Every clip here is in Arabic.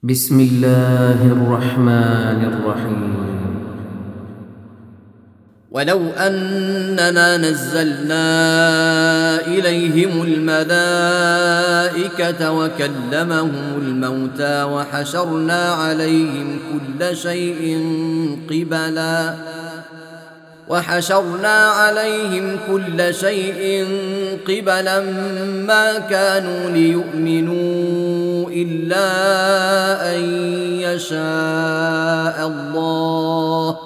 بسم الله الرحمن الرحيم. ولو أننا نزلنا إليهم الملائكة وكلمهم الموتى وحشرنا عليهم كل شيء قبلا ما كانوا ليؤمنوا إلا أن يشاء الله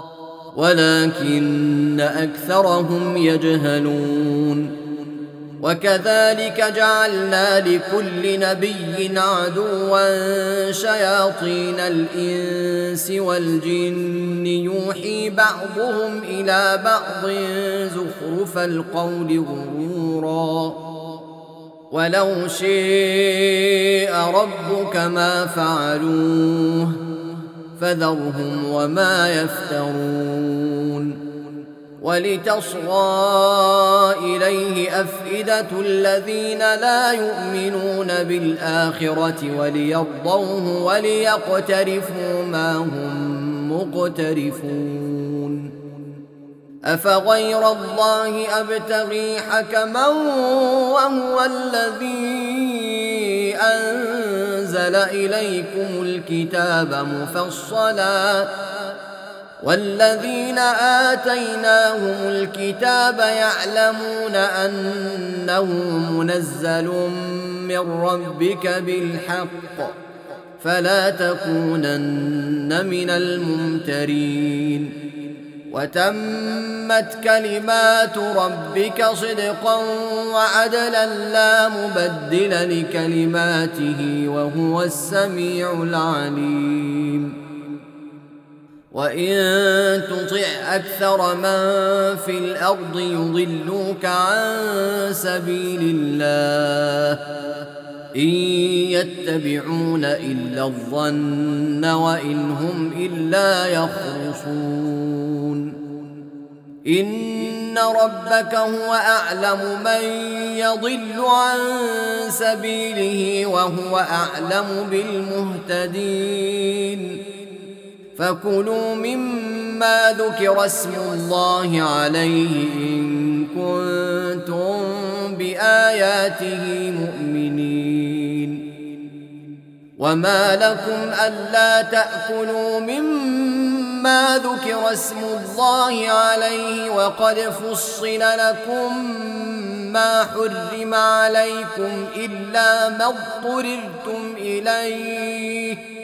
ولكن أكثرهم يجهلون. وكذلك جعلنا لكل نبي عدوا شياطين الإنس والجن يوحي بعضهم إلى بعض زخرف القول غرورا ولو شاء ربك ما فعلوه فذرهم وما يفترون. ولتصغى إليه أفئدة الذين لا يؤمنون بالآخرة وليرضوه وليقترفوا ما هم مقترفون. أفغير الله أبتغي حكما وهو الذي أنزل إليكم الكتاب مفصلا والذين آتيناهم الكتاب يعلمون أنه منزل من ربك بالحق فلا تكونن من الممترين. وتمت كلمات ربك صدقا وعدلا لا مبدل لكلماته وهو السميع العليم. وإن تطع أكثر من في الأرض يضلوك عن سبيل الله إن يتبعون إلا الظن وإن هم إلا يخرصون. إن ربك هو أعلم من يضل عن سبيله وهو أعلم بالمهتدين. فكلوا مما ذكر اسم الله عليه إن كنتم بآياته مؤمنين. وما لكم ألا تأكلوا مما ذكر اسم الله عليه وقد فصل لكم ما حرم عليكم إلا ما اضطررتم إليه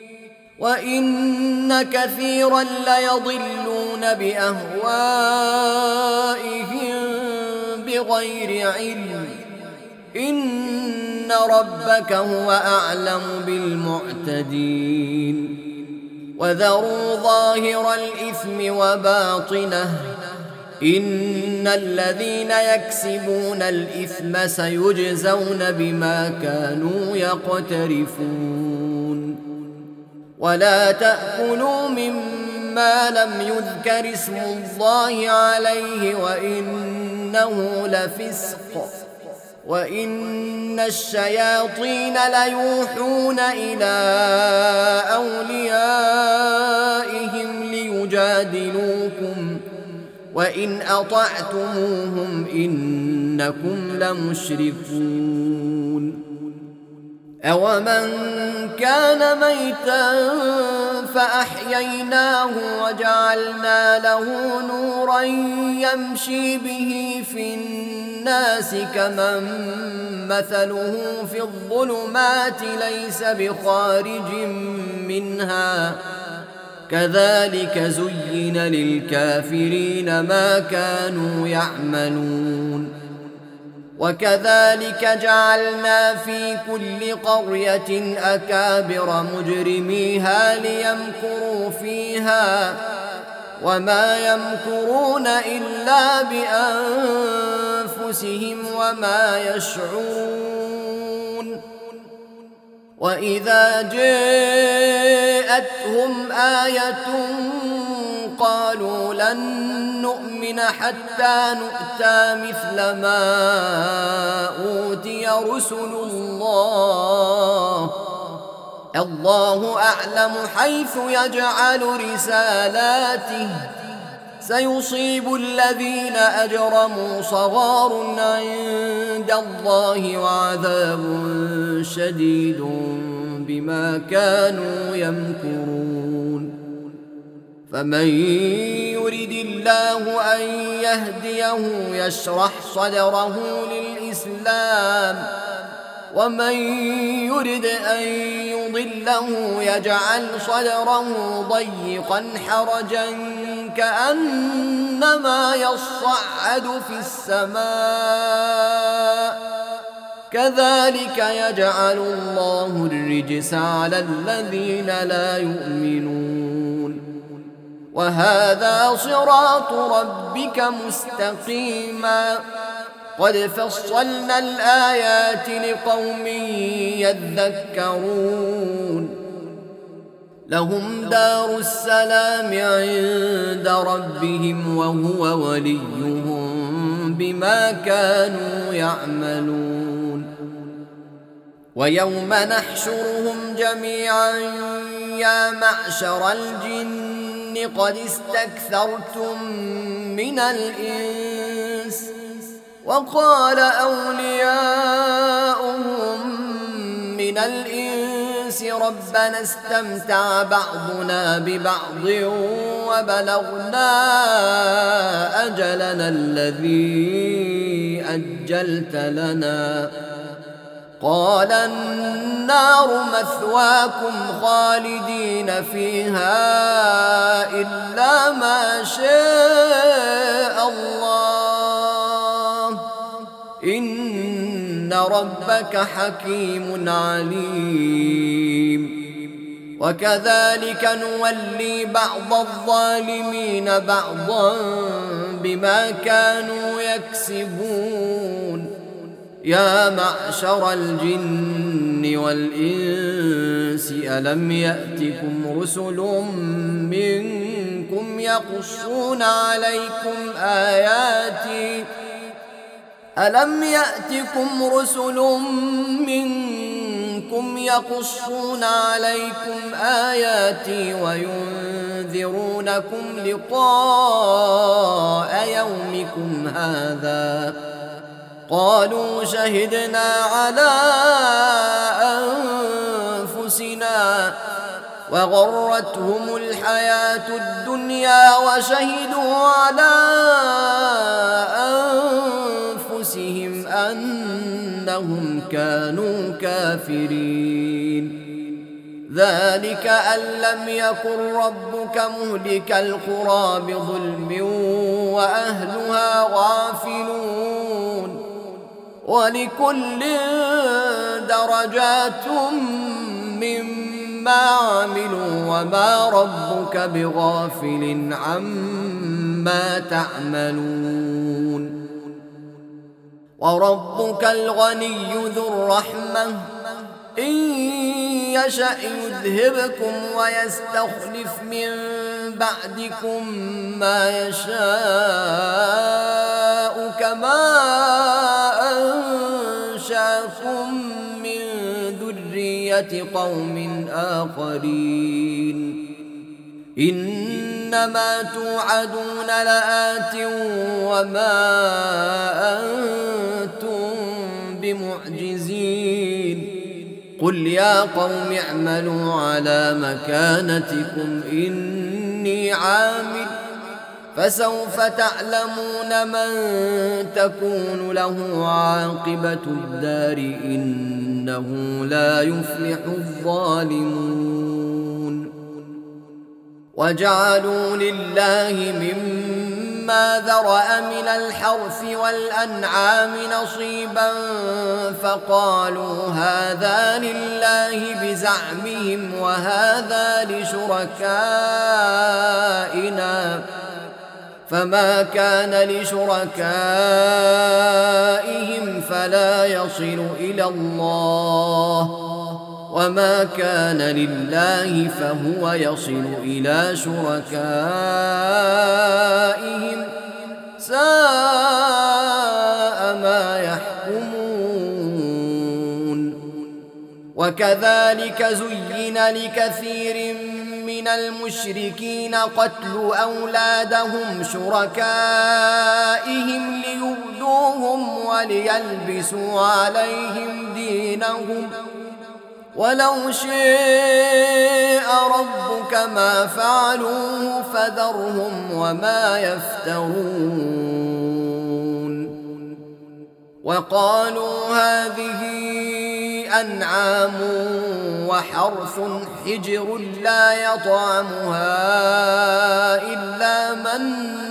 وإن كثيرا ليضلون بأهوائهم بغير علم. إن ربك هو أعلم بالمعتدين. وذروا ظاهر الإثم وباطنه إن الذين يكسبون الإثم سيجزون بما كانوا يقترفون. ولا تأكلوا مما لم يذكر اسم الله عليه وإنه لفسق وإن الشياطين ليوحون إلى أوليائهم ليجادلوكم وإن أطعتموهم إنكم لمشركون. أومن كان ميتا فأحييناه وجعلنا له نورا يمشي به في الناس كمن مثله في الظلمات ليس بخارج منها كذلك زين للكافرين ما كانوا يعملون. وكذلك جعلنا في كل قرية أكابر مجرميها ليمكروا فيها وما يمكرون إلا بأنفسهم وما يشعرون. وإذا جاءتهم آية قالوا لن نؤمن حتى نؤتى مثل ما أوتي رسل الله الله أعلم حيث يجعل رسالاته سيصيب الذين أجرموا صغار عند الله وعذاب شديد بما كانوا يمكرون فمن يرد الله أن يهديه يشرح صدره للإسلام ومن يرد أن يضله يجعل صدره ضيقا حرجا كأنما يصعد في السماء كذلك يجعل الله الرجس على الذين لا يؤمنون وهذا صراط ربك مستقيما قد فصلنا الآيات لقوم يذكرون لهم دار السلام عند ربهم وهو وليهم بما كانوا يعملون ويوم نحشرهم جميعا يا معشر الجن قد استكثرتم من الإنس وقال أولياؤهم من الإنس ربنا استمتع بعضنا ببعض وبلغنا أجلنا الذي أجلت لنا قال النار مثواكم خالدين فيها إلا ما شاء الله إن ربك حكيم عليم وكذلك نولي بعض الظالمين بعضا بما كانوا يكسبون يا معشر الجن والإنس ألم يأتكم رسل منكم يقصون عليكم آياتي ألم يأتكم رسل منكم يقصون عليكم آياتي وينذرونكم لقاء يومكم هذا قالوا شهدنا على أنفسنا وغرتهم الحياة الدنيا وشهدوا على أنفسهم أنهم كانوا كافرين ذلك أن لم يكن ربك مهلك القرى بظلم وأهلها غافلون ولكل درجات مما عملوا وما ربك بغافل عما تعملون وربك الغني ذو الرحمة إن يشأ يذهبكم ويستخلف من بعدكم ما يشاء كما أنشأكم من ذرية قوم آخرين إنما توعدون لآت وما أنتم بمعجزين قل يا قوم اعملوا على مكانتكم إني عامل فسوف تعلمون من تكون له عاقبة الدار إنه لا يفلح الظالمون وجعلوا لله مما ذرأ من الحرث والأنعام نصيبا فقالوا هذا لله بزعمهم وهذا لشركائنا فما كان لشركائهم فلا يصل إلى الله وما كان لله فهو يصل إلى شركائهم ساء ما يحكمون وكذلك زين لكثير من المشركين قتل أولادهم شركائهم ليردوهم وليلبسوا عليهم دينهم ولو شاء ربك ما فعلوه فذرهم وما يفترون وقالوا هذه أنعام وحرث حجر لا يطعمها إلا من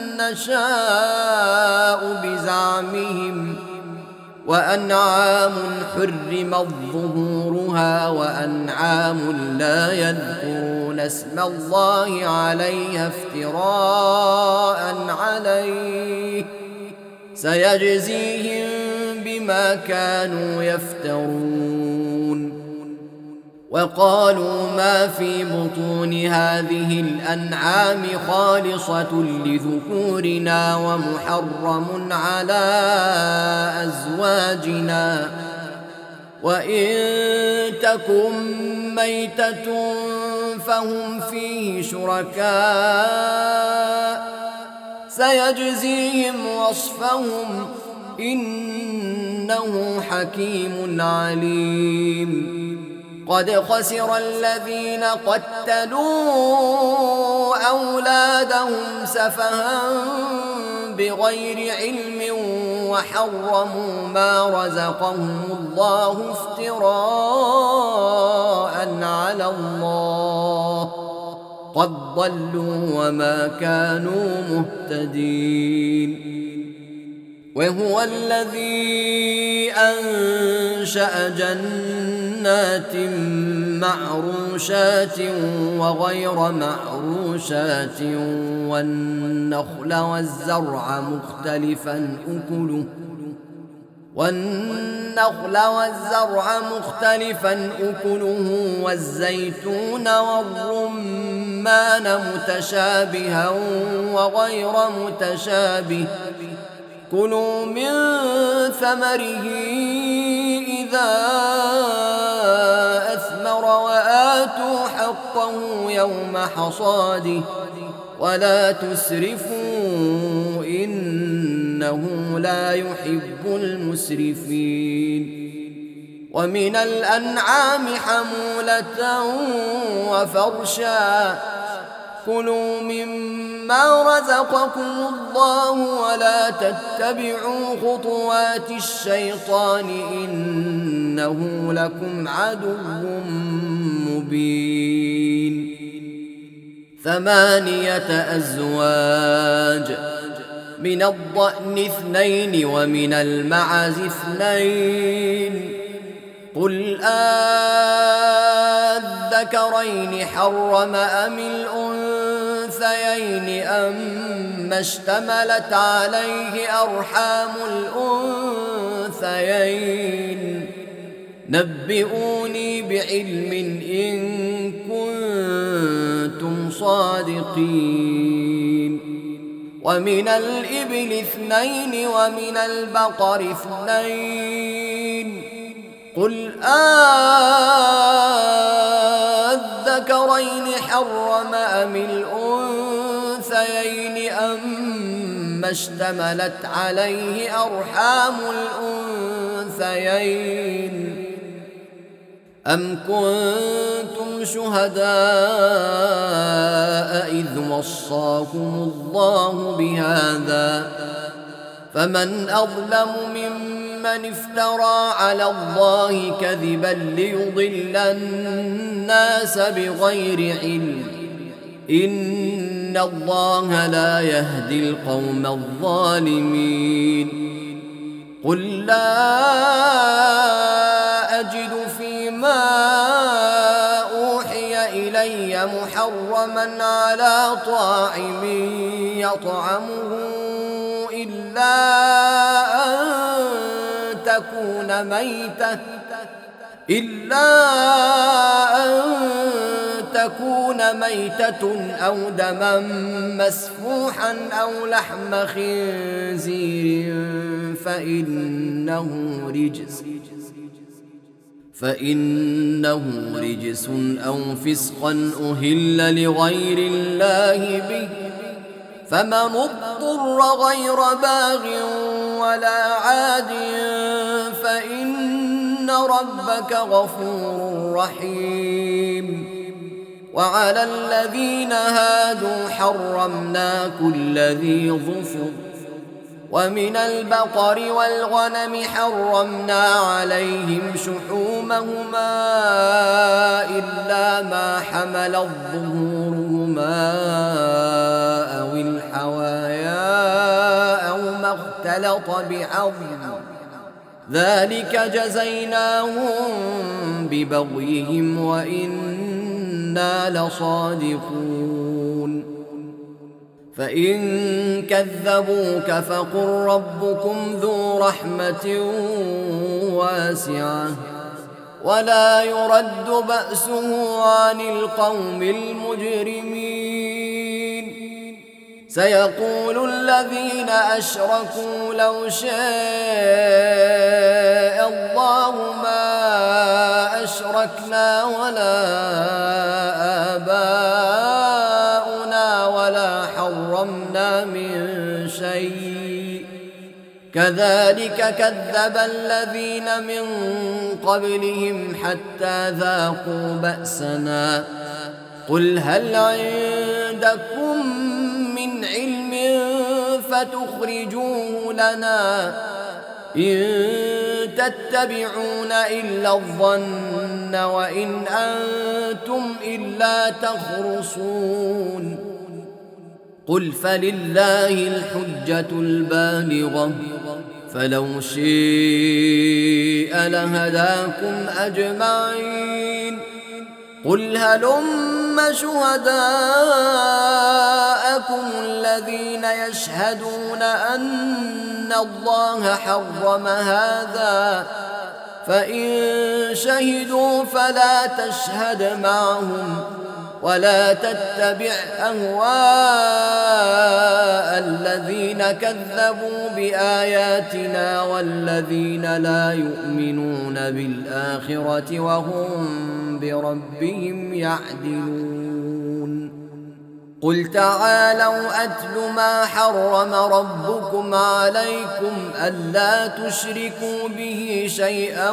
نشاء بزعمهم وأنعام حرمت ظهورها وأنعام لا يذكرون اسم الله عليها افتراء عليه سيجزيهم بما كانوا يفترون وقالوا ما في بطون هذه الأنعام خالصة لذكورنا ومحرم على أزواجنا وإن تكن ميتة فهم فيه شركاء سيجزيهم وصفهم إنه حكيم عليم قد خسر الذين قتلوا أولادهم سفها بغير علم وحرموا ما رزقهم الله افتراء على الله قد ضلوا وما كانوا مهتدين وهو الذي أنشأ جنات معروشات وغير معروشات والنخل والزرع مختلفا أكله والزيتون والرمان متشابها وغير متشابه كلوا من ثمره إذا أثمر وآتوا حقه يوم حصاده ولا تسرفوا إنه لا يحب المسرفين ومن الأنعام حمولة وفرشا كلوا مما رزقكم الله ولا تتبعوا خطوات الشيطان إنه لكم عدو مبين 8 أزواج من الضأن 2 ومن المعز 2 قل الذكرين حرم أم الأنثيين أما اشتملت عليه أرحام الأنثيين نبئوني بعلم إن كنتم صادقين ومن الإبل 2 ومن البقر 2 قل الذكرين حرم أم الأنثيين أما اشتملت عليه أرحام الأنثيين أم كنتم شهداء إذ وصاكم الله بهذا فمن أظلم ممن افترى على الله كذبا ليضل الناس بغير علم إن الله لا يهدي القوم الظالمين قل لا أجد فيما أوحي إلي محرما على طاعم يطعمه إلا أن تكون ميتة أو دما مسفوحا أو لحم خنزير فإنه رجس أو فسقا أهل لغير الله به، فمن اضطر غير باغ ولا عاد فإن ربك غفور رحيم. وعلى الذين هادوا حرمنا كل ذي ظفر، ومن البقر والغنم حرمنا عليهم شحومهما إلا ما حملت ظهورهما أو الحوايا أو ما اختلط بعظم، ذلك جزيناهم ببغيهم وإنا لصادقون. فإن كذبوك فقل ربكم ذو رحمة واسعة ولا يرد بأسه عن القوم المجرمين. سيقول الذين أشركوا لو شاء الله ما أشركنا ولا آباؤنا ولا حرمنا من شيء، كذلك كذب الذين من قبلهم حتى ذاقوا بأسنا. قل هل عندكم من علم فتخرجوه لنا؟ إن تتبعون إلا الظن وإن أنتم إلا تخرصون. قل فلله الحجة البالغة، فلو شاء لهداكم أجمعين. قل هلم شهداءكم الذين يشهدون أن الله حرم هذا، فإن شهدوا فلا تشهد معهم ولا تتبع أهواء الذين كذبوا بآياتنا والذين لا يؤمنون بالآخرة وهم بربهم يعدلون. قل تعالوا أتل ما حرم ربكم عليكم ألا تشركوا به شيئا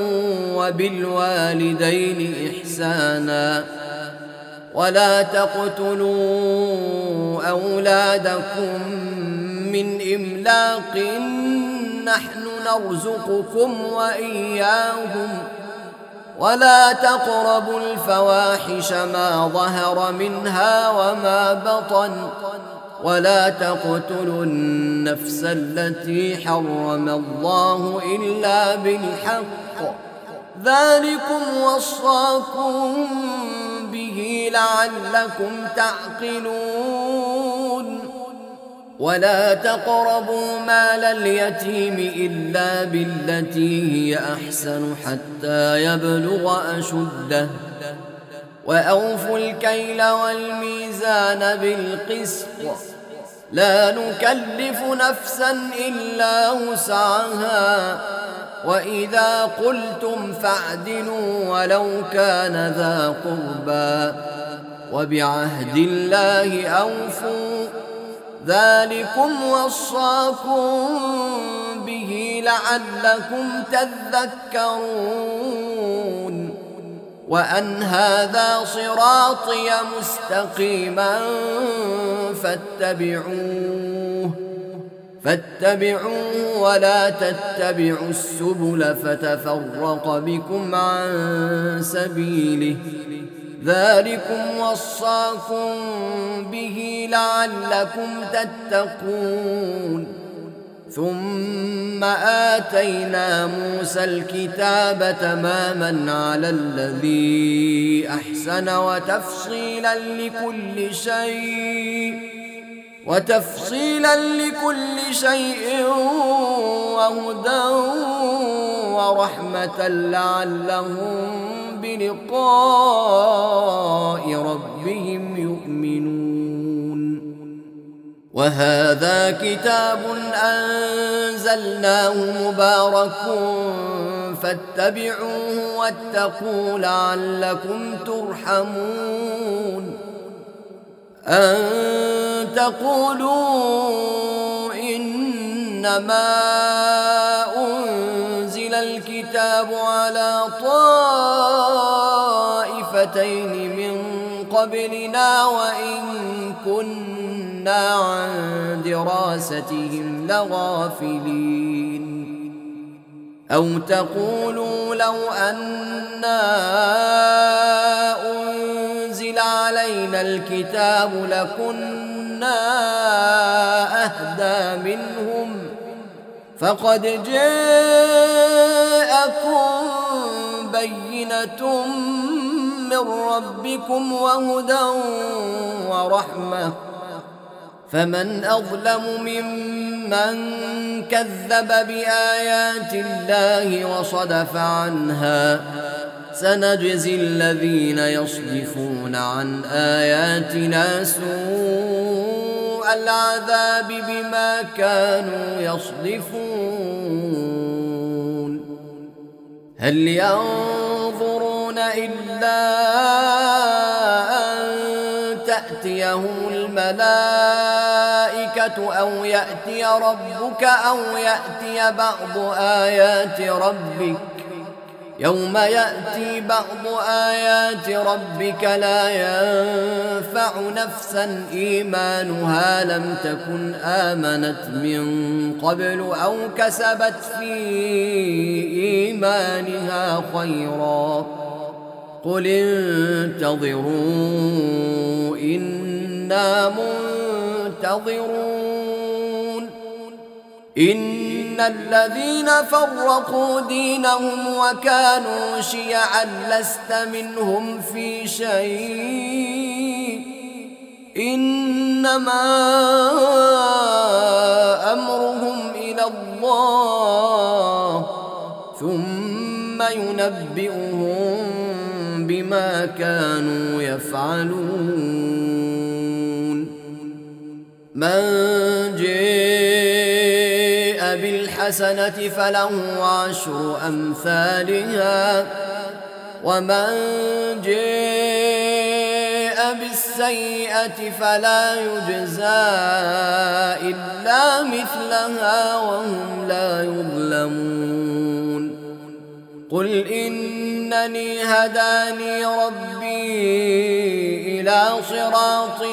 وبالوالدين إحسانا ولا تقتلوا أولادكم من إملاق، نحن نرزقكم وإياهم، ولا تقربوا الفواحش ما ظهر منها وما بطن، ولا تقتلوا النفس التي حرم الله إلا بالحق، ذلكم وصاكم به لعلكم تعقلون. ولا تقربوا مال اليتيم إلا بالتي هي أحسن حتى يبلغ أشده، وأوفوا الكيل والميزان بالقسط، لا نكلف نفسا إلا وسعها، وإذا قلتم فاعدلوا ولو كان ذا قربى، وبعهد الله أوفوا، ذلكم وصاكم به لعلكم تذكرون. وأن هذا صراطي مستقيما فاتبعوه ولا تتبعوا السبل فتفرق بكم عن سبيله، ذلكم وصاكم به لعلكم تتقون. ثم آتينا موسى الكتاب تماما على الذي أحسن وتفصيلا لكل شيء وهدى ورحمة لعلهم بلقاء ربهم يؤمنون. وهذا كتاب أنزلناه مبارك فاتبعوه واتقوا لعلكم ترحمون. أن تقولوا إنما أنزل الكتاب على طائفتين من قبلنا وإن كنا عن دراستهم لغافلين. أو تقولوا لو أنا أنزل علينا الكتاب لكنا أهدى منهم فقد جاءكم بينة من ربكم وهدى ورحمة فمن أظلم ممن كذب بآيات الله وصدف عنها سنجزي الذين يصدفون عن آياتنا سوء العذاب بما كانوا يصدفون. هل ينظرون إلا أن تأتيهم الملائكة أو يأتي ربك أو يأتي بعض آيات ربك يوم يأتي بعض آيات ربك لا ينفع نفسا إيمانها لم تكن آمنت من قبل أو كسبت في إيمانها خيرا قل انتظروا إنا منتظرون. إن الذين فرقوا دينهم وكانوا شيعا لست منهم في شيء إنما أمرهم إلى الله ثم ينبئهم بما كانوا يفعلون. من جاء بالحسنة فله عشر أمثالها ومن جاء بالسيئة فلا يجزى إلا مثلها وهم لا يظلمون. قل إنني هداني ربي إلى صراط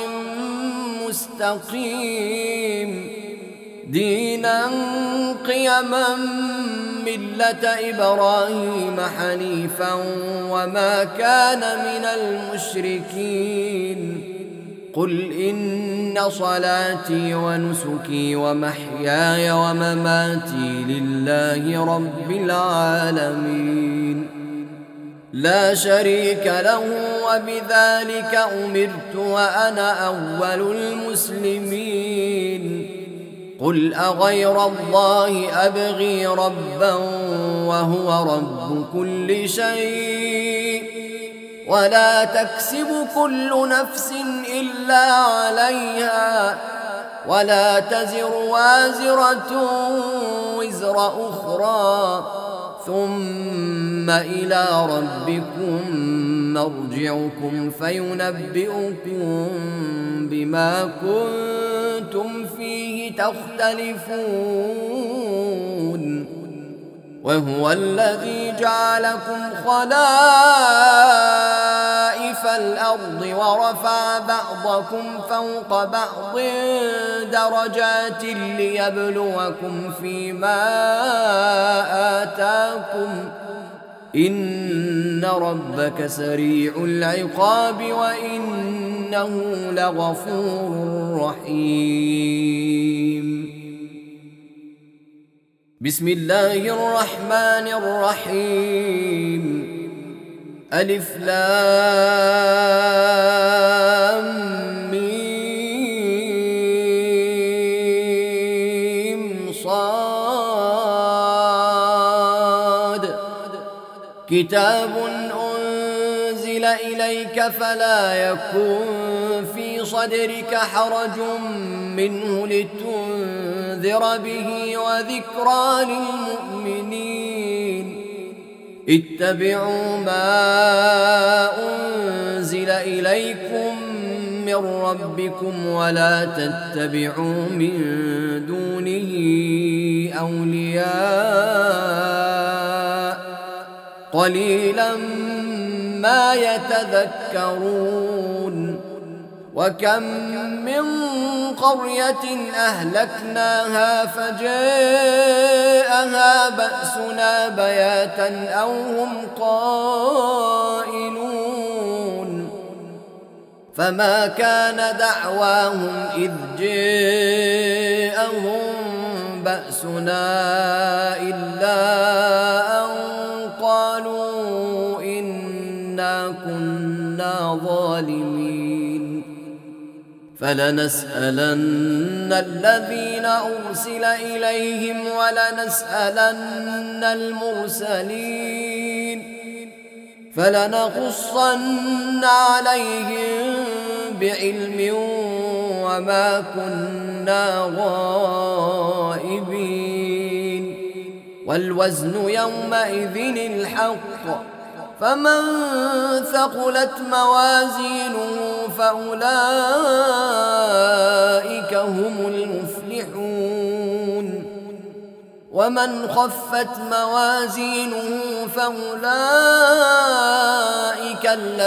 مستقيم دينا قيما ملة إبراهيم حنيفا وما كان من المشركين. قل إن صلاتي ونسكي ومحياي ومماتي لله رب العالمين لا شريك له وبذلك أمرت وأنا أول المسلمين. قل أغير الله أبغي ربا وهو رب كل شيء ولا تكسب كل نفس إلا عليها ولا تزر وازرة وزر أخرى ثم إلى ربكم مرجعكم فينبئكم بما كنتم فيه تختلفون. وهو الذي جعلكم خلائف الأرض ورفع بعضكم فوق بعض درجات ليبلوكم فيما آتاكم إن ربك سريع العقاب وإنه لغفور رحيم. بسم الله الرحمن الرحيم. ألف لام ميم صاد كتاب أنزل إليك فلا يكن في صدرك حرج منه لتنذر به وذكرى للمؤمنين. اتبعوا ما أنزل إليكم من ربكم ولا تتبعوا من دونه أولياء قليلا ما يتذكرون وكم من قرية أهلكناها فجاءها بأسنا بياتا أو هم قائلون فما كان دعواهم إذ جاءهم بأسنا إلا أن قالوا إنا كنا ظالمين فلنسألن الذين أرسل إليهم ولنسألن المرسلين فلنقصن عليهم بعلم وما كنا غائبين والوزن يومئذ الحق فمن ثقلت موازينه فأولئك هم المفلحون ومن خفت موازينه فأولئك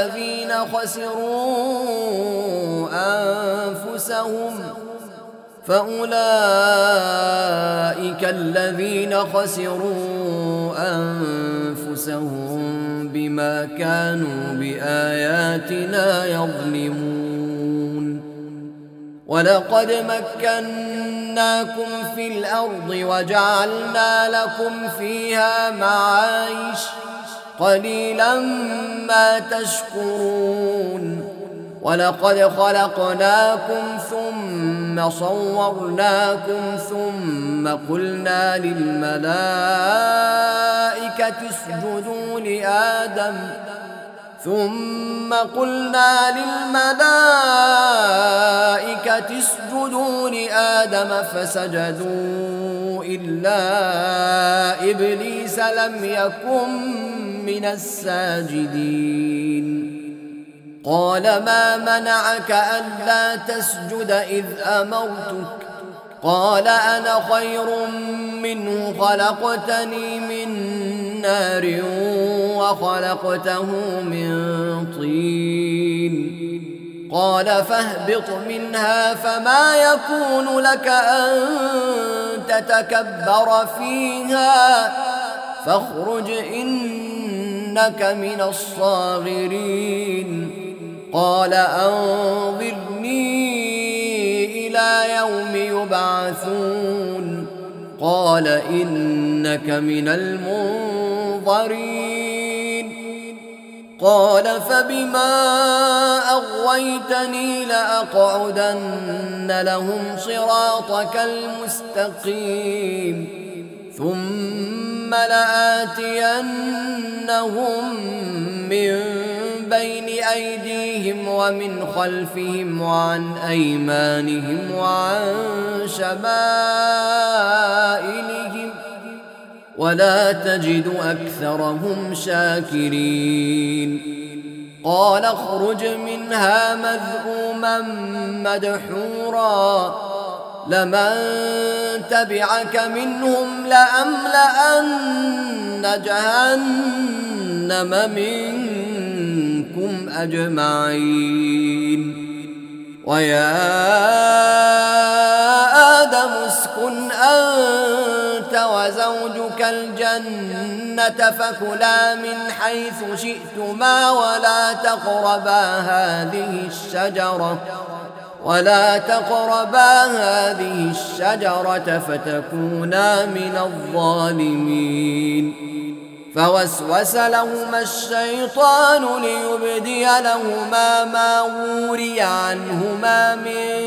الذين خسروا أنفسهم بما كانوا بآياتنا يظلمون ولقد مكناكم في الأرض وجعلنا لكم فيها معايش قليلا ما تشكرون ولقد خلقناكم ثم صورناكم ثم قلنا للملائكة اسجدوا لآدم فسجدوا إلا إبليس لم يكن من الساجدين قال ما منعك ألا تسجد إذ أمرتك قال أنا خير منه خلقتني من نار وخلقته من طين قال فاهبط منها فما يكون لك أن تتكبر فيها فاخرج إنك من الصاغرين قال أنظرني إلى يوم يبعثون قال إنك من المنظرين قال فبما أغويتني لأقعدن لهم صراطك المستقيم ثم لآتينهم من بين أيديهم ومن خلفهم وعن أيمانهم وعن شمائلهم ولا تجد أكثرهم شاكرين قال اخرج منها مذءوما مدحورا لمن تبعك منهم لأملأن جهنم منكم أجمعين ويا آدم اسكن أنت وزوجك الجنة فكلا من حيث شئتما ولا تقربا هذه الشجرة فتكونا من الظالمين فوسوس لهما الشيطان ليبدي لهما ما وري عنهما من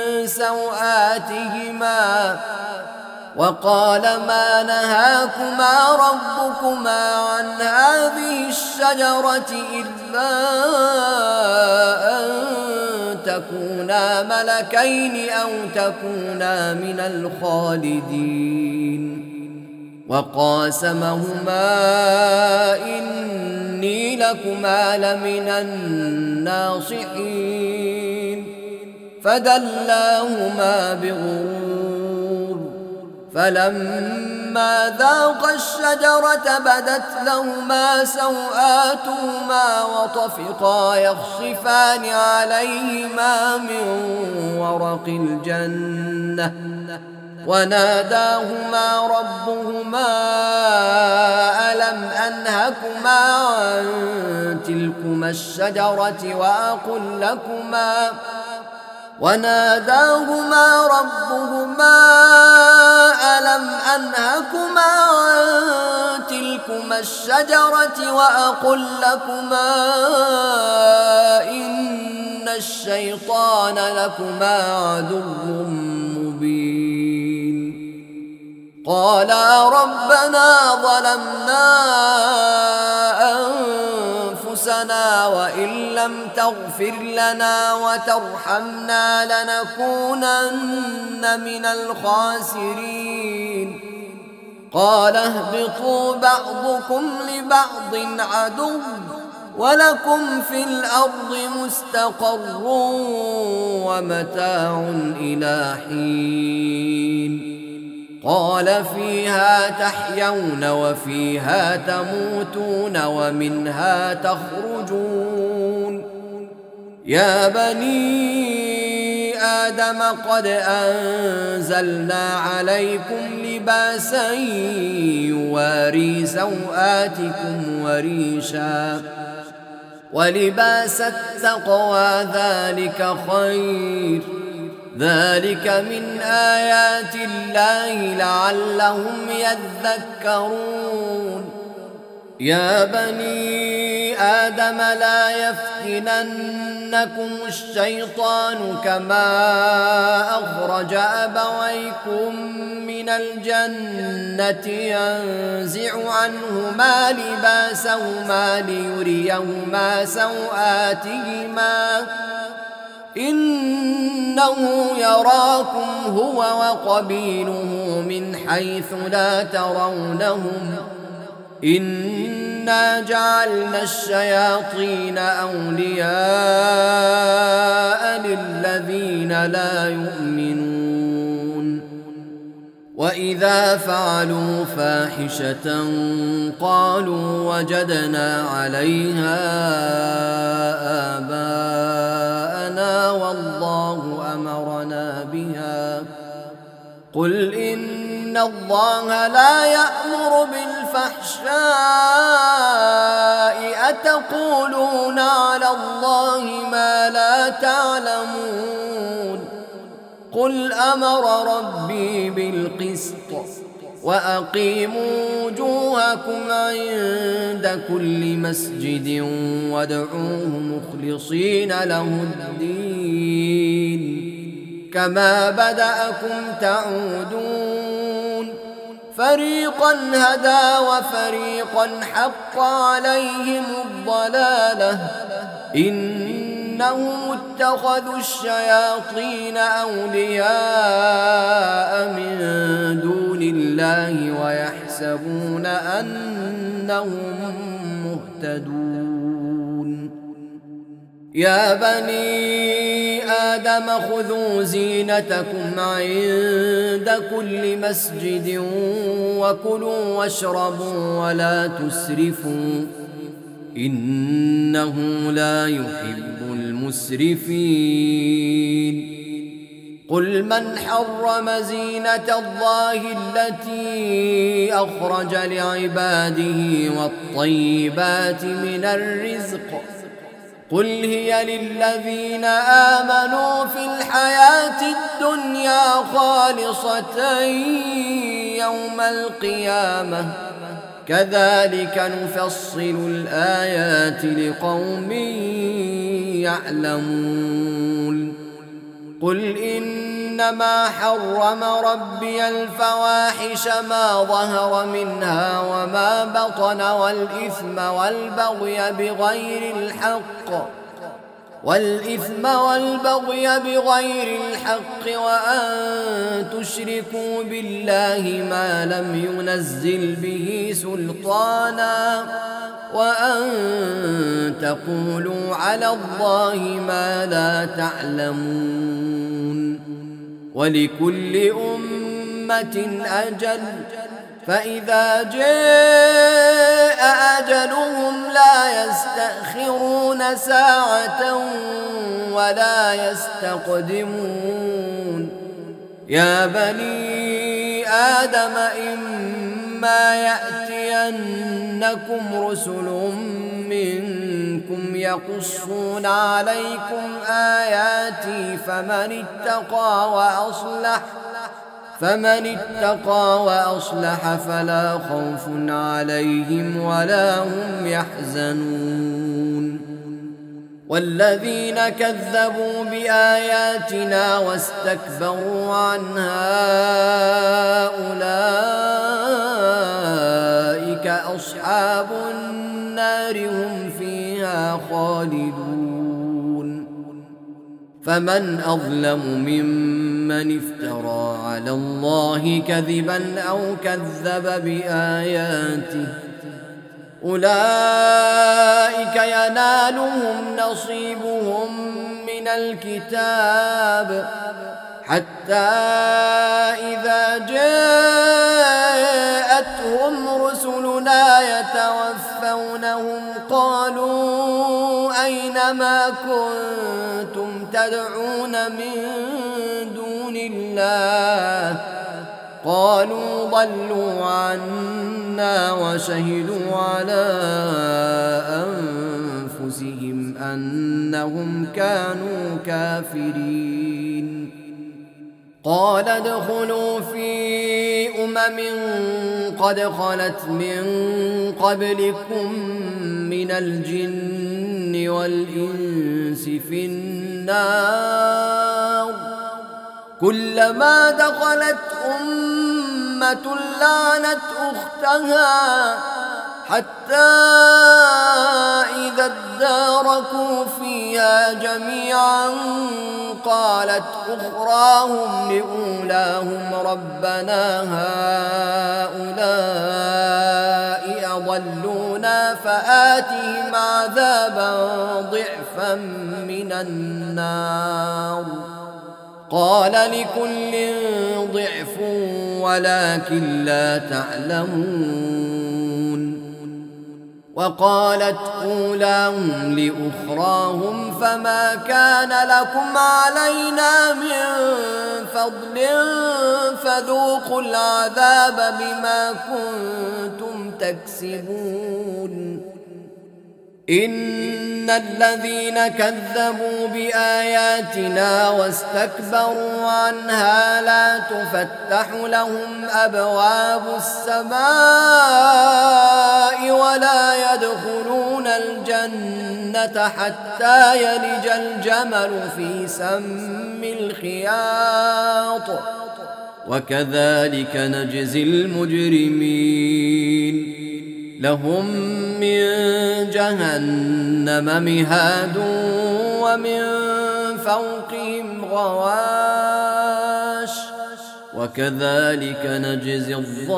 سوآتهما وقال ما نهاكما ربكما عن هذه الشجرة إلا أن تكونا ملكين أو تكونا من الخالدين وقاسمهما إني لكما لمن الناصحين فدلاهما بغرور فلما ذاقا الشجرة بدت لهما سوآتهما وطفقا يخصفان عليهما من ورق الجنة وناداهما ربهما ألم أنهكما عن تلكما الشجرة وأقل لكما إن الشيطان لكما عدو مبين قالا ربنا ظلمنا أنفسنا وإن لم تغفر لنا وترحمنا لنكونن من الخاسرين قال اهبطوا بعضكم لبعض عدو ولكم في الأرض مستقر ومتاع إلى حين قال فيها تحيون وفيها تموتون ومنها تخرجون يا بني آدم قد أنزلنا عليكم لباسا يواري سوآتكم وريشا ولباس التقوى ذلك خير ذلك من آيات الله لعلهم يذكرون يا بني آدم لا يفتننكم الشيطان كما أخرج أبويكم من الجنة ينزع عنهما لباسهما ليريهما سوآتهما إنه يراكم هو وقبيله من حيث لا ترونهم إنا جعلنا الشياطين أولياء للذين لا يؤمنون وإذا فعلوا فاحشة قالوا وجدنا عليها آباءنا والله أمرنا بها قل إن الله لا يأمر بالفحشاء أتقولون على الله ما لا تعلمون قل أمر ربي بالقسط وأقيموا وجوهكم عند كل مسجد وادعوه مخلصين له الدين كما بدأكم تعودون فريقا هدى وفريقا حق عليهم الضلالة إنهم اتخذوا الشياطين أولياء من دون الله ويحسبون أنهم مهتدون يا بني آدم خذوا زينتكم عند كل مسجد وكلوا واشربوا ولا تسرفوا إنه لا يحب المسرفين قل من حرم زينة الله التي أخرج لعباده والطيبات من الرزق قل هي للذين آمنوا في الحياة الدنيا خالصة يوم القيامة كذلك نفصل الآيات لقوم يعلمون قل إنما حرم ربي الفواحش ما ظهر منها وما بطن والإثم والبغي بغير الحق والإثم والبغي بغير الحق وأن تشركوا بالله ما لم ينزل به سلطانا وأن تقولوا على الله ما لا تعلمون. ولكل أمة أجل فإذا جاء أجلهم لا يستأخرون ساعة ولا يستقدمون. يا بني آدم إما يأتينكم رسل منكم يقصون عليكم آياتي فمن اتقى وأصلح فلا خوف عليهم ولا هم يحزنون. والذين كذبوا بآياتنا واستكبروا عنها أولئك أصحاب النار هم فيها خالدون. فمن أظلم ممن افترى على الله كذبا أو كذب بآياته أولئك ينالهم نصيبهم من الكتاب حتى إذا جاءتهم رسلنا يتوفونهم قالوا أين ما كنتم تدعون من دون الله قالوا ضلوا عنا وشهدوا على أنفسهم أنهم كانوا كافرين. قال ادخلوا في أمم قد خلت من قبلكم من الجن والإنس في النار كلما دخلت أمة لعنت أختها حتى إذا اداركوا فيها جميعا قالت أخراهم لأولاهم ربنا هؤلاء أضلونا فآتهم عذابا ضعفا من النار قال لكل ضعف ولكن لا تعلمون. وقالت أولاهم لأخراهم فما كان لكم علينا من فضل فذوقوا العذاب بما كنتم تكسبون. إن الذين كذبوا بآياتنا واستكبروا عنها لا تفتح لهم أبواب السماء ولا يدخلون الجنة حتى يلج الجمل في سم الخياط وكذلك نجزي المجرمين. لهم من جهنم مهاد ومن فوقهم غواش وكذلك نجزي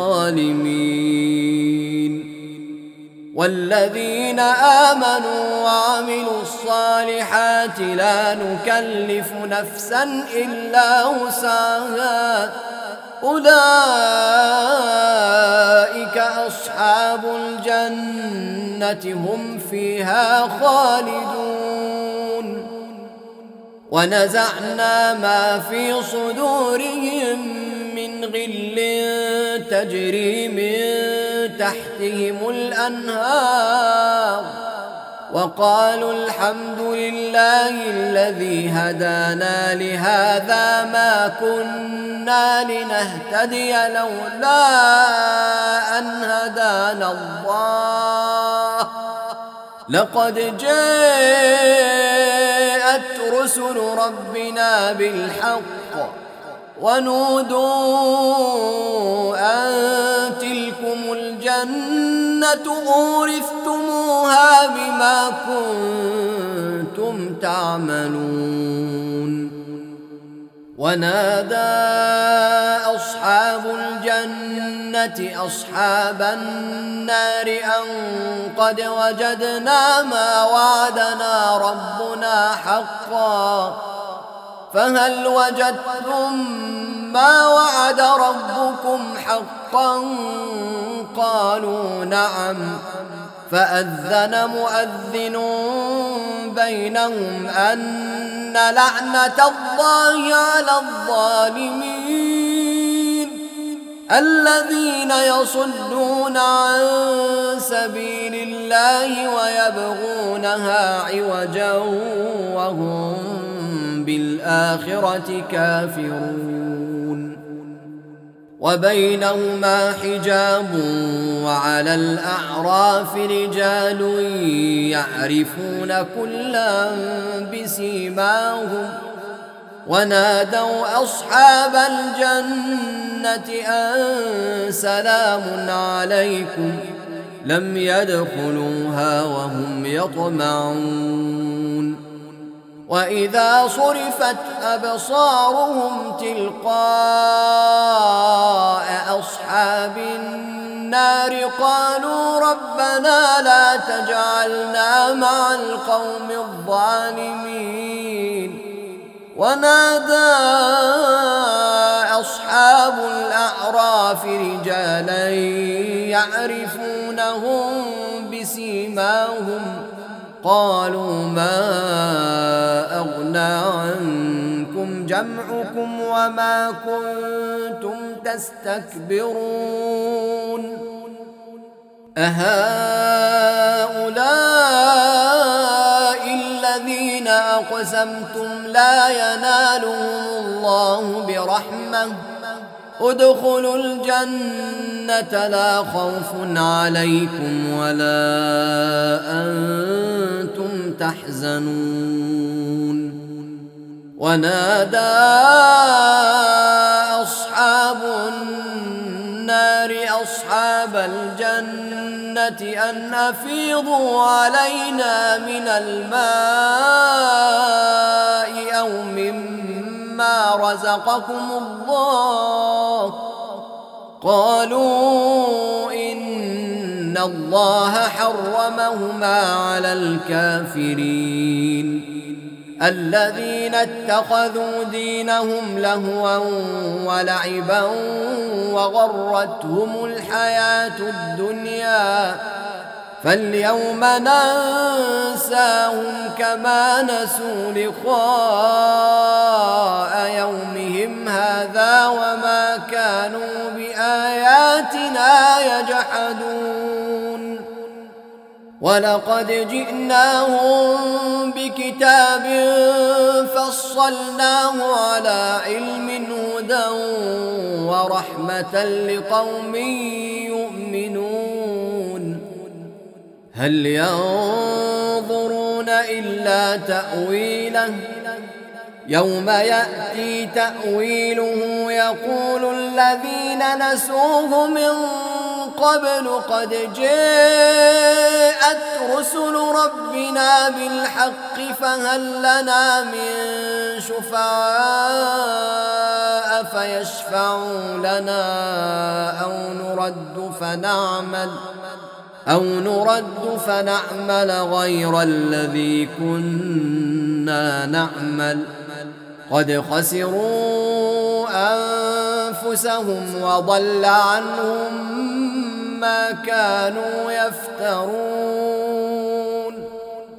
الظالمين. والذين آمنوا وعملوا الصالحات لا نكلف نفسا إلا وسعها أولئك أصحاب الجنة هم فيها خالدون. ونزعنا ما في صدورهم من غل تجري من تحتهم الأنهار وقالوا الحمد لله الذي هدانا لهذا ما كنا لنهتدي لولا أن هدانا الله لقد جاءت رسل ربنا بالحق ونودوا أن تلكم الجنة أورثتموها بما كنتم تعملون. ونادى أصحاب الجنة أصحاب النار أن قد وجدنا ما وعدنا ربنا حقا فهل وجدتم ما وعد ربكم حقا؟ قالوا نعم. فأذن مؤذن بينهم أن لعنة الله على الظالمين الذين يصدون عن سبيل الله ويبغونها عوجا وهم بالآخرة كافرون. وبينهما حجاب وعلى الأعراف رجال يعرفون كلا بسيماهم ونادوا أصحاب الجنة أن سلام عليكم لم يدخلوها وهم يطمعون. وإذا صرفت أبصارهم تلقاء أصحاب النار قالوا ربنا لا تجعلنا مع القوم الظالمين. ونادى أصحاب الأعراف رجالا يعرفونهم بسيماهم قالوا ما أغنى عنكم جمعكم وما كنتم تستكبرون أهؤلاء الذين أقسمتم لا ينالهم الله برحمة ادخلوا الجنة لا خوف عليكم ولا أنتم تحزنون. ونادى أصحاب النار أصحاب الجنة أن أفيضوا علينا من الماء أو مما رزقكم الله قالوا إن الله حرمهما على الكافرين الذين اتخذوا دينهم لهوا ولعبا وغرتهم الحياة الدنيا فاليوم ننساهم كما نسوا لقاء يومهم هذا وما كانوا بآياتنا يجحدون. ولقد جئناهم بكتاب فصلناه على علم هدى ورحمة لقوم يؤمنون. هل ينظرون إلا تأويله يوم يأتي تأويله يقول الذين نسوه من قبل قد جاءت رسل ربنا بالحق فهل لنا من شفعاء فيشفعوا لنا أو نرد فنعمل غير الذي كنا نعمل قد خسروا أنفسهم وضل عنهم ما كانوا يفترون.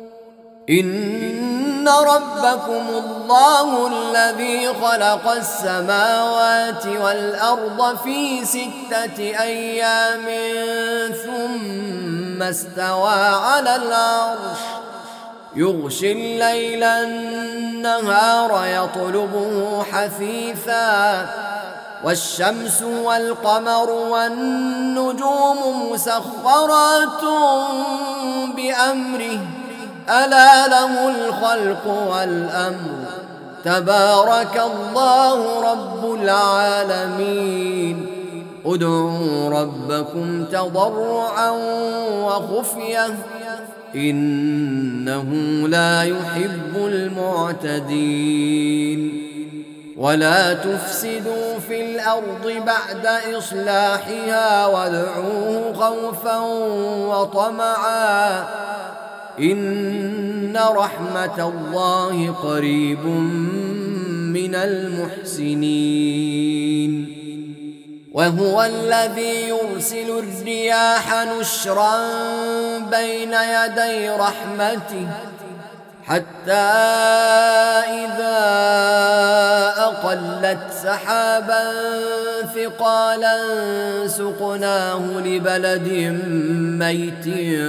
إن ربكم الله الذي خلق السماوات والأرض في 6 أيام ثم استوى على العرش يغشي الليل النهار يطلبه حثيثا والشمس والقمر والنجوم مسخرات بأمره ألا له الخلق والأمر تبارك الله رب العالمين. ادعوا ربكم تضرعا وخفية إنه لا يحب المعتدين ولا تفسدوا في الأرض بعد إصلاحها وادعوه خوفا وطمعا إن رحمة الله قريب من المحسنين وهو الذي يرسل الرياح نشرا بين يدي رحمته حتى إذا أقلت سحابا ثقالا سقناه لبلد ميت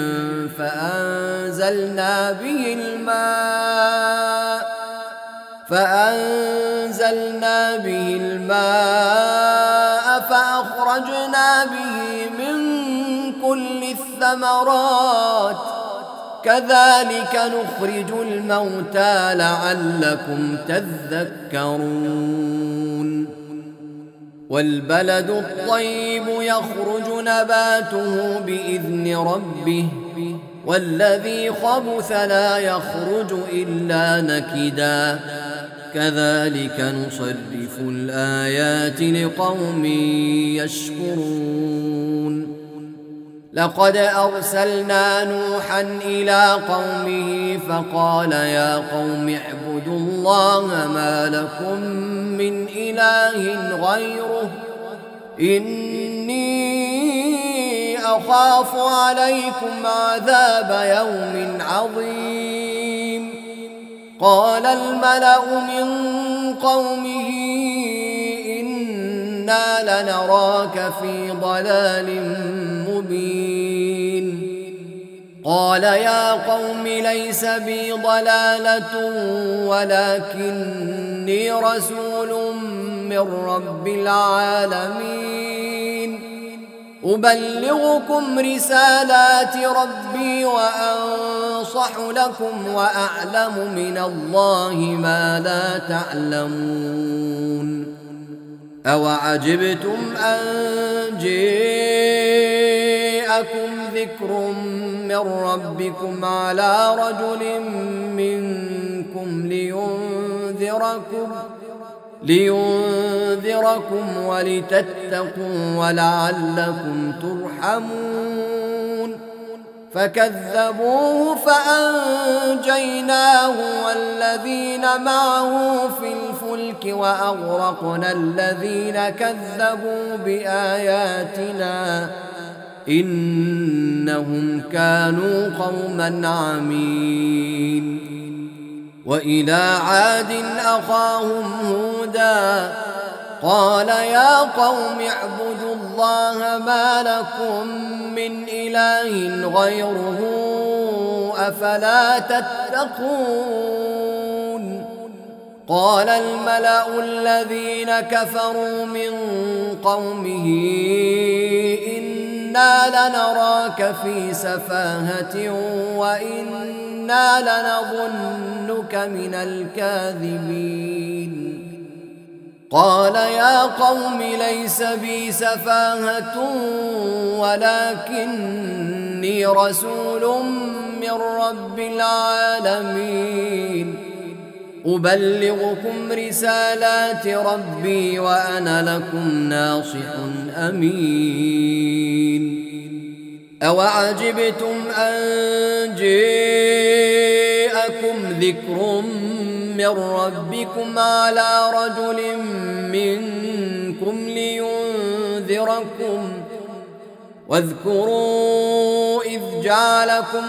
فأنزلنا به الماء فأخرجنا به من كل الثمرات كذلك نخرج الموتى لعلكم تذكرون والبلد الطيب يخرج نباته بإذن ربه والذي خبث لا يخرج إلا نكدا كذلك نصرف الآيات لقوم يشكرون لقد أرسلنا نوحا إلى قومه فقال يا قوم اعبدوا الله ما لكم من إله غيره إني أخاف عليكم عذاب يوم عظيم قال الملأ من قومه إنا لنراك في ضلال مبين قال يا قوم ليس بي ضلالة ولكني رسول من رب العالمين أبلغكم رسالات ربي وأنصح لكم وأعلم من الله ما لا تعلمون أوعجبتم أن جاءكم ذكر من ربكم على رجل منكم لينذركم ولتتقوا ولعلكم ترحمون فكذبوه فأنجيناه والذين معه في الفلك وأغرقنا الذين كذبوا بآياتنا إنهم كانوا قوما عمين وإلى عاد أخاهم هودا قال يا قوم اعبدوا الله ما لكم من إله غيره أفلا تتقون قال الملأ الذين كفروا من قومه إنا لنراك في سفاهة وإنا لنظنك من الكاذبين قال يا قوم ليس بي سفاهة ولكني رسول من رب العالمين أبلغكم رسالات ربي وأنا لكم ناصح أمين أوعجبتم أن جاءكم ذكر من ربكم على رجل منكم لينذركم واذكروا إذ جعلكم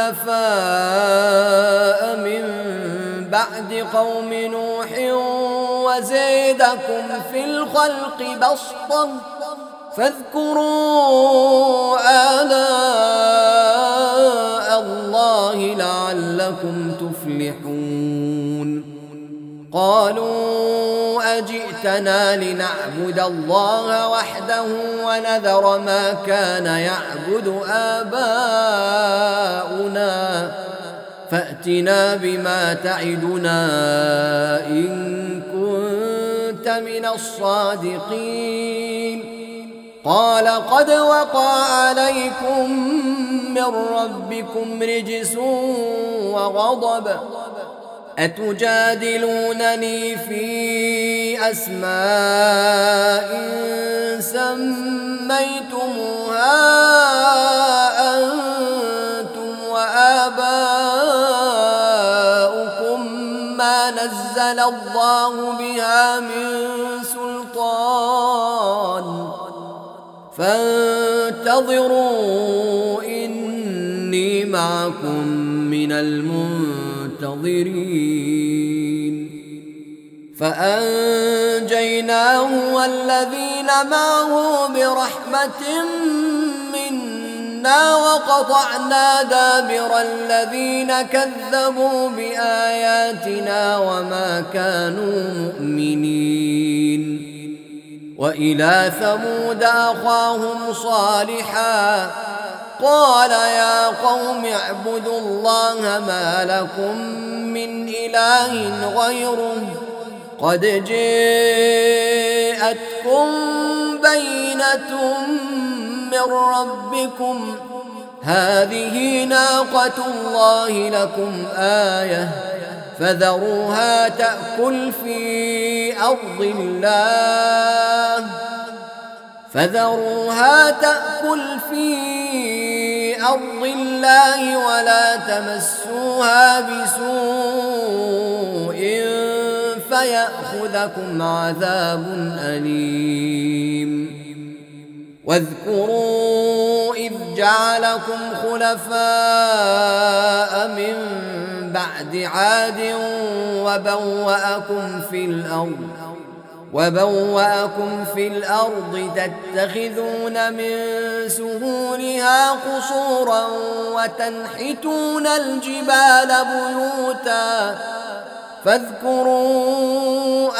خلفاء من بعد قوم نوح وزيدكم في الخلق بسطا فاذكروا آلاء الله لعلكم تفلحون قالوا أجئتنا لنعبد الله وحده ونذر ما كان يعبد آباؤنا فأتنا بما تعدنا إن كنت من الصادقين قال قد وقع عليكم من ربكم رجس وغضب أتجادلونني في أسماء سميتموها أنتم وآباؤكم ما نزل الله بها من سلطان فانتظروا إني معكم من المنتظرين فأنجيناه والذين معه برحمة منا وقطعنا دابر الذين كذبوا بآياتنا وما كانوا مؤمنين وإلى ثمود أخاهم صالحا قال يا قوم اعبدوا الله ما لكم من إله غيره قد جاءتكم بينة من ربكم هذه ناقة الله لكم آية فذروها تأكل في أرض الله ولا تمسوها بسوء فيأخذكم عذاب أليم واذكروا إذ جعلكم خلفاء من بعد عاد وبوأكم في الأرض تتخذون من سهولها قصورا وتنحتون الجبال بيوتا فاذكروا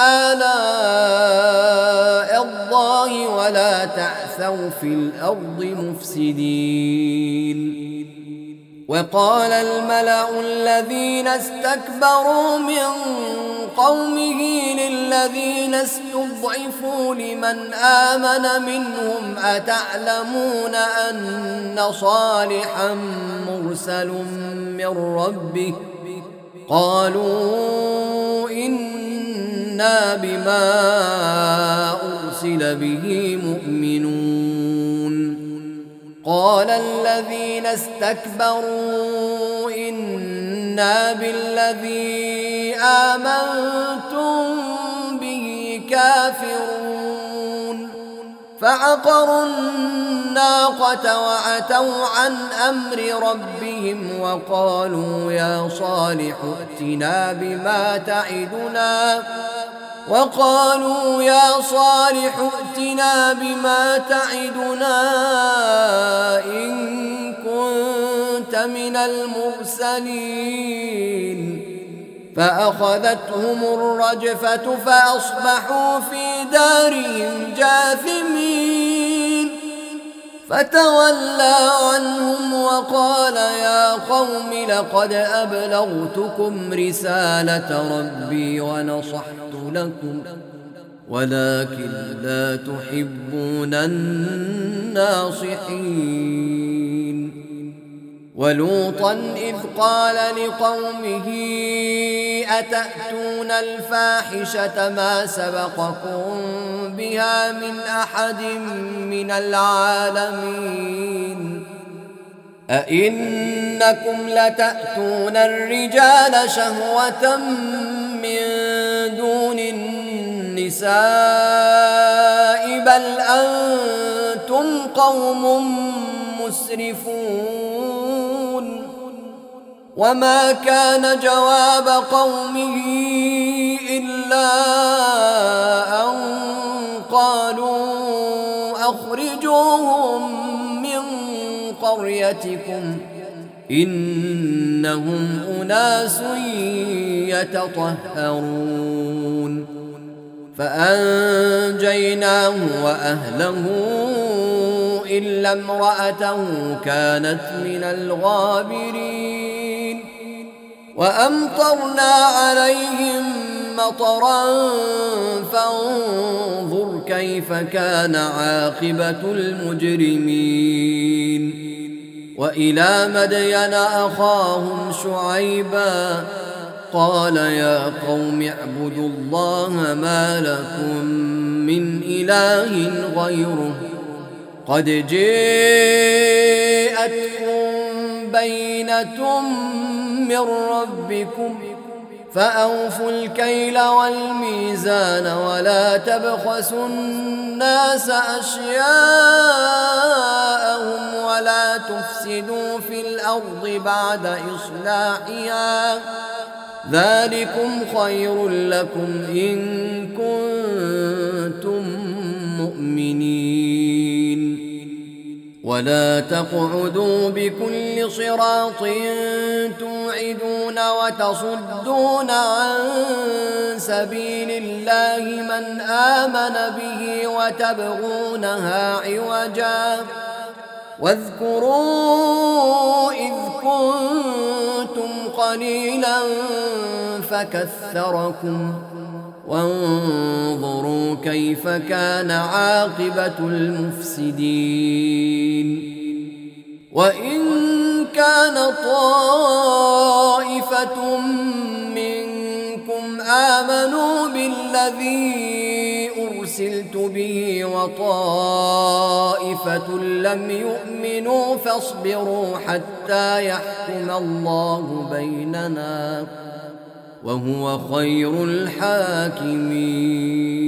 آلاء الله ولا تعثوا في الأرض مفسدين وقال الملأ الذين استكبروا من قومه للذين استضعفوا لمن آمن منهم أتعلمون أن صالحا مرسل من ربه قالوا إنا بما أرسل به مؤمنون قال الذين استكبروا إنا بالذي آمنتم به كافرون فعقروا الناقة وعتوا عن أمر ربهم وقالوا يا صالح ائتنا بما تعدنا إن كنت من المرسلين فأخذتهم الرجفة فأصبحوا في دارهم جاثمين فتولى عنهم وقال يا قوم لقد أبلغتكم رسالة ربي ونصحت لكم ولكن لا تحبون الناصحين ولوطا إذ قال لقومه أتأتون الفاحشة ما سبقكم بها من أحد من العالمين أئنكم لتأتون الرجال شهوة من دون النساء بل أنتم قوم مسرفون وما كان جواب قومه إلا أن قالوا أخرجوهم من قريتكم إنهم أناس يتطهرون فأنجيناه وأهله إلا امرأته كانت من الغابرين وأمطرنا عليهم مطرا فانظر كيف كان عاقبة المجرمين. وإلى مدين أخاهم شعيبا قال يا قوم اعبدوا الله ما لكم من إله غيره قد جاءتكم بينة من ربكم فأوفوا الكيل والميزان ولا تبخسوا الناس أشياءهم ولا تفسدوا في الأرض بعد إصلاحها ذلكم خير لكم إن كنتم مؤمنين. ولا تقعدوا بكل صراط توعدون وتصدون عن سبيل الله من آمن به وتبغونها عوجا واذكروا إذ كنتم قليلا فكثركم وانظروا كيف كان عاقبة المفسدين. وإن كان طائفة منكم آمنوا بالذي أرسلت به وطائفة لم يؤمنوا فاصبروا حتى يحكم الله بيننا وهو خير الحاكمين.